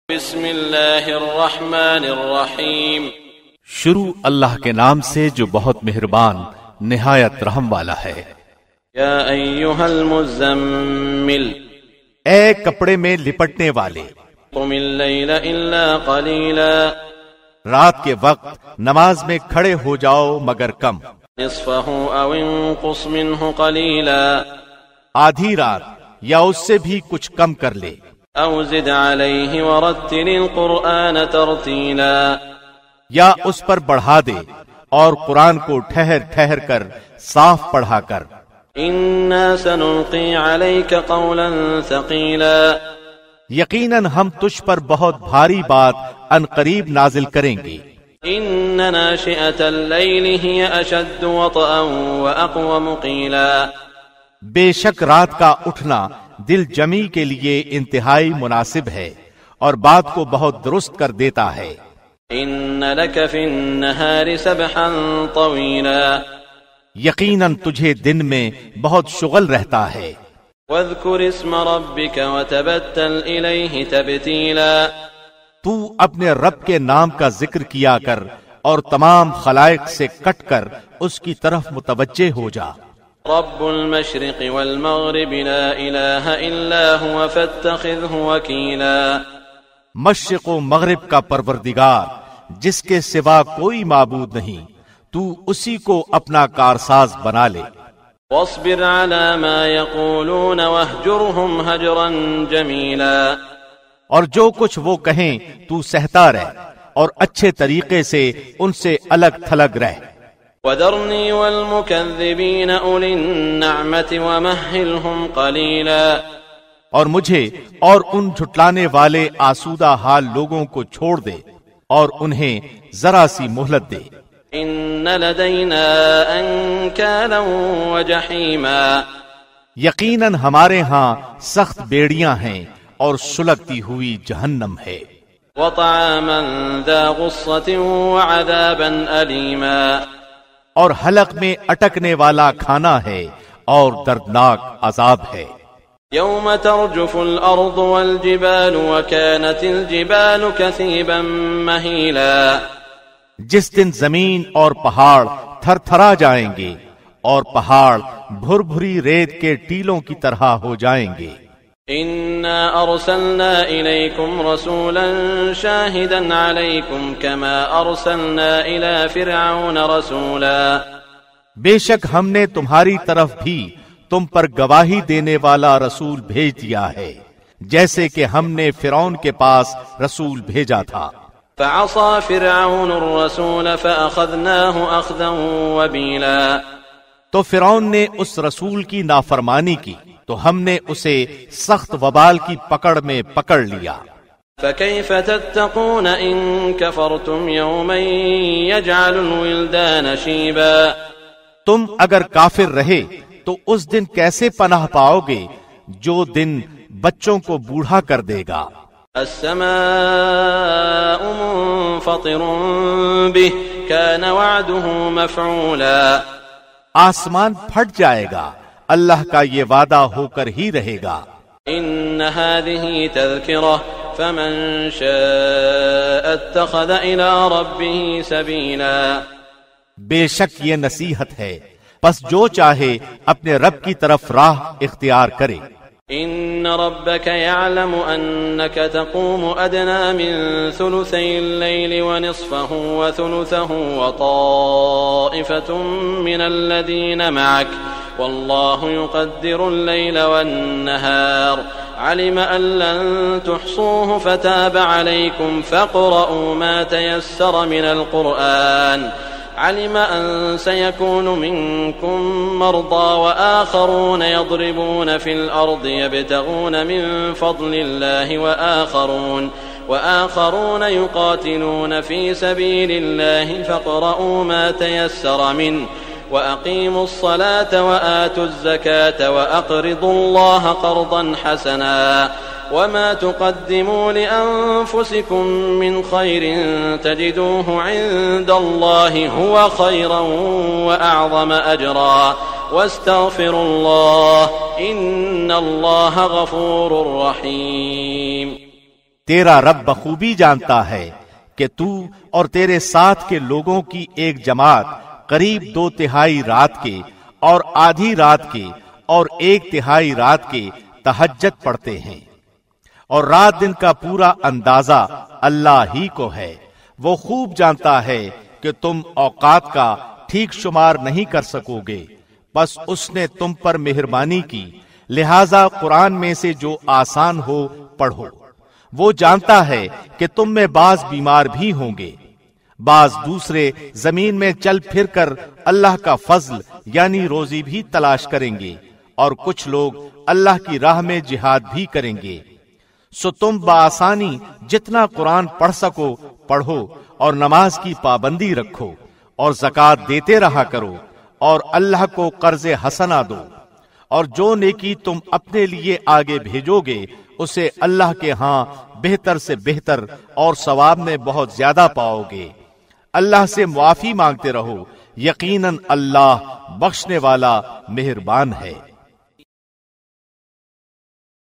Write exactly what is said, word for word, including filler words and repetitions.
بسم اللہ الرحمن الرحیم، شروع اللہ کے نام سے جو بہت مہربان نہایت رحم والا ہے۔ یا ایھا المزمل، اے کپڑے میں لپٹنے والے، قم اللیل الا قلیلا، رات کے وقت نماز میں کھڑے ہو جاؤ مگر کم، نصفہ او انقص منہ قلیلا، آدھی رات یا اس سے بھی کچھ کم کر لے، او زد علیہ ورتل القرآن ترتیلا، یا اس پر بڑھا دے اور قرآن کو ٹھہر ٹھہر کر صاف پڑھا کر۔ انا سنلقی علیک قولا ثقیلا، یقیناً ہم تجھ پر بہت بھاری بات ان قریب نازل کریں گے۔ ان ناشئة اللیل ہی اشد وطئا واقوم قیلا، بے شک رات کا اٹھنا دل جمی کے لیے انتہائی مناسب ہے اور بات کو بہت درست کر دیتا ہے۔ ان لک فی النہار سبحا طویلا، یقیناً تجھے دن میں بہت شغل رہتا ہے۔ واذکر اسم ربک وتبتل الیہ تبتیلا، تو اپنے رب کے نام کا ذکر کیا کر اور تمام خلائق سے کٹ کر اس کی طرف متوجہ ہو جا۔ رب المشرق والمغرب لا الہ الا هو فاتخذہ وکیلا، مشرق و مغرب کا پروردگار جس کے سوا کوئی معبود نہیں، تو اسی کو اپنا کارساز بنا لے۔ واصبر على ما يقولون واهجرهم هجرا جمیلا، اور جو کچھ وہ کہیں تو سہتا رہ اور اچھے طریقے سے ان سے الگ تھلگ رہ۔ وذرنی والمکذبین اولی النعمت ومہلہم قلیلا، اور مجھے اور ان جھٹلانے والے آسودہ حال لوگوں کو چھوڑ دے اور انہیں ذرا سی مہلت دے۔ ان لدینا انکالا وجحیما، یقیناً ہمارے ہاں سخت بیڑیاں ہیں اور سلگتی ہوئی جہنم ہے۔ وطعاما ذا غصۃ وعذابا علیما، اور حلق میں اٹکنے والا کھانا ہے اور دردناک عذاب ہے۔ یوم ترجف الارض والجبال وكانت الجبال كثيبا مهیلا، جس دن زمین اور پہاڑ تھر تھرا جائیں گے اور پہاڑ بھر بھری ریت کے ٹیلوں کی طرح ہو جائیں گے۔ انا ارسلنا الیکم رسولا شاہدا علیکم کما ارسلنا الی فرعون رسولا، بے شک ہم نے تمہاری طرف بھی تم پر گواہی دینے والا رسول بھیج دیا ہے جیسے کہ ہم نے فرعون کے پاس رسول بھیجا تھا۔ فعصى فرعون الرسول فأخذناه أخذا وبيلا، تو فرعون نے اس رسول کی نافرمانی کی تو ہم نے اسے سخت وبال کی پکڑ میں پکڑ لیا۔ فكيف تتقون ان كفرتم يوما يجعل الولدان شيبا، تم اگر کافر رہے تو اس دن کیسے پناہ پاؤ گے جو دن بچوں کو بوڑھا کر دے گا۔ السماء منفطر به كان وعده مفعولا، آسمان پھٹ جائے گا، اللہ کا یہ وعدہ ہو کر ہی رہے گا۔ ان هذه تذکرہ فمن شاء اتخذ الى ربه سبیلا، بے شک یہ نصیحت ہے، پس جو چاہے اپنے رب کی طرف راہ اختیار کرے۔ ان ربك يعلم انك تقوم ادنى من ثلثي الليل ونصفه وثلثه وطائفة من الذين معك والله يقدر الليل والنهار، علم ان لن تحصوه فتاب عليكم فاقرؤوا ما تيسر من القرآن، علم ان سيكون منكم مرضى واخرون يضربون في الارض يبتغون من فضل الله واخرون واخرون يقاتلون في سبيل الله فاقرؤوا ما تيسر منه واقيموا الصلاة وآتوا الزكاة واقرضوا الله قرضا حسنا، وما تقدموا لأنفسكم من خير تجدوه عند الله هو خيرا وأعظم أجرا، واستغفروا الله إن الله غفور رحيم۔ تیرا رب بخوبی جانتا ہے کہ تو اور تیرے ساتھ کے لوگوں کی ایک جماعت قریب دو تہائی رات کے اور آدھی رات کے اور ایک تہائی رات کے تہجد پڑھتے ہیں، اور رات دن کا پورا اندازہ اللہ ہی کو ہے۔ وہ خوب جانتا ہے کہ تم اوقات کا ٹھیک شمار نہیں کر سکو گے، بس اس نے تم پر مہربانی کی، لہذا قرآن میں سے جو آسان ہو پڑھو۔ وہ جانتا ہے کہ تم میں بعض بیمار بھی ہوں گے، بعض دوسرے زمین میں چل پھر کر اللہ کا فضل یعنی روزی بھی تلاش کریں گے، اور کچھ لوگ اللہ کی راہ میں جہاد بھی کریں گے۔ سو تم بآسانی جتنا قرآن پڑھ سکو پڑھو، اور نماز کی پابندی رکھو، اور زکوٰۃ دیتے رہا کرو، اور اللہ کو قرض حسنہ دو، اور جو نیکی تم اپنے لیے آگے بھیجو گے اسے اللہ کے ہاں بہتر سے بہتر اور ثواب میں بہت زیادہ پاؤ گے۔ اللہ سے معافی مانگتے رہو، یقیناً اللہ بخشنے والا مہربان ہے۔